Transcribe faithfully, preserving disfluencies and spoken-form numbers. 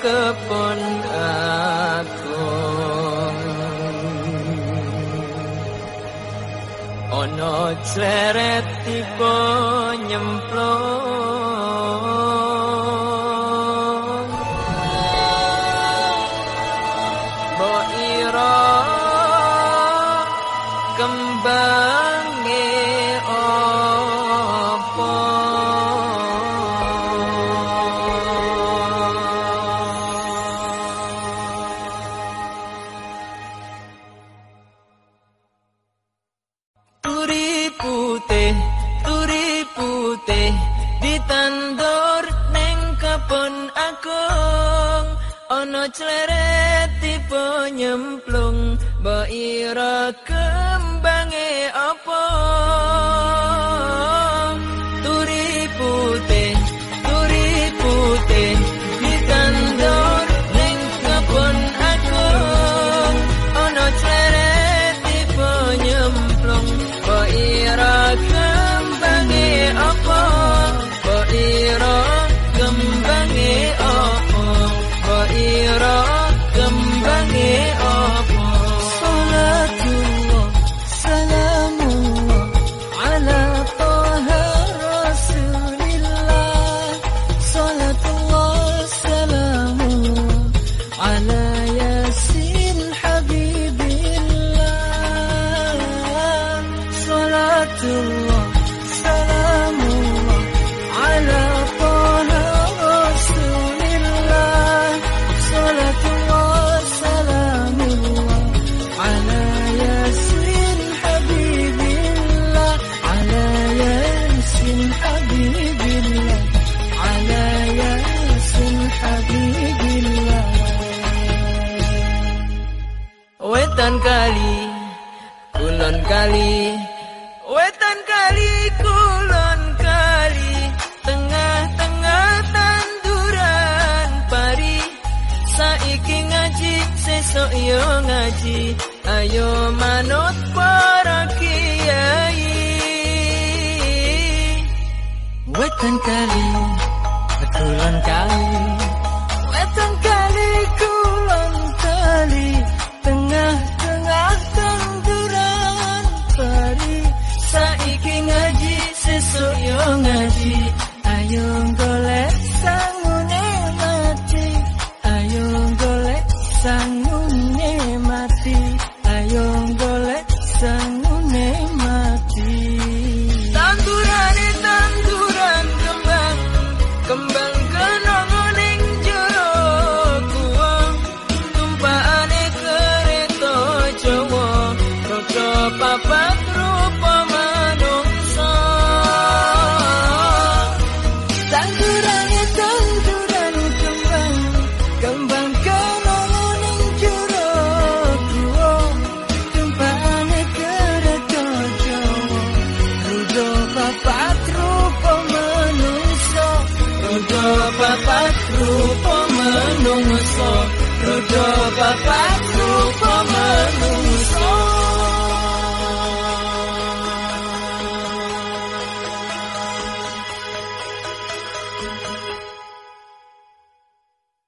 kebon agung ono cleret tiba nyemplung mbok ira kembange apa turi putih turi putih ditandur neng kebon agung ono cleret tiba nyemplung mbok ira kembange apa turi putih turi putih ditandur neng kebon agung ono cleret tiba nyemplung mbok ira kembange apa mbok ira kembange apa mbok ira kembange apa salatullah salamullah ala taha rasulillah salatullah salamullah ala yasin habibillah salatullah salamullah ala taha rasulillah salatullah salamullah ala yasin habibillah ala yasin habibillah ala yasin habibillah wetan kali kulon kali wetan kali kulon kali tengah-tengah tanduran pari saiki ngaji sesuk yo ngaji ayo manut para kiai wetan kali kulon kali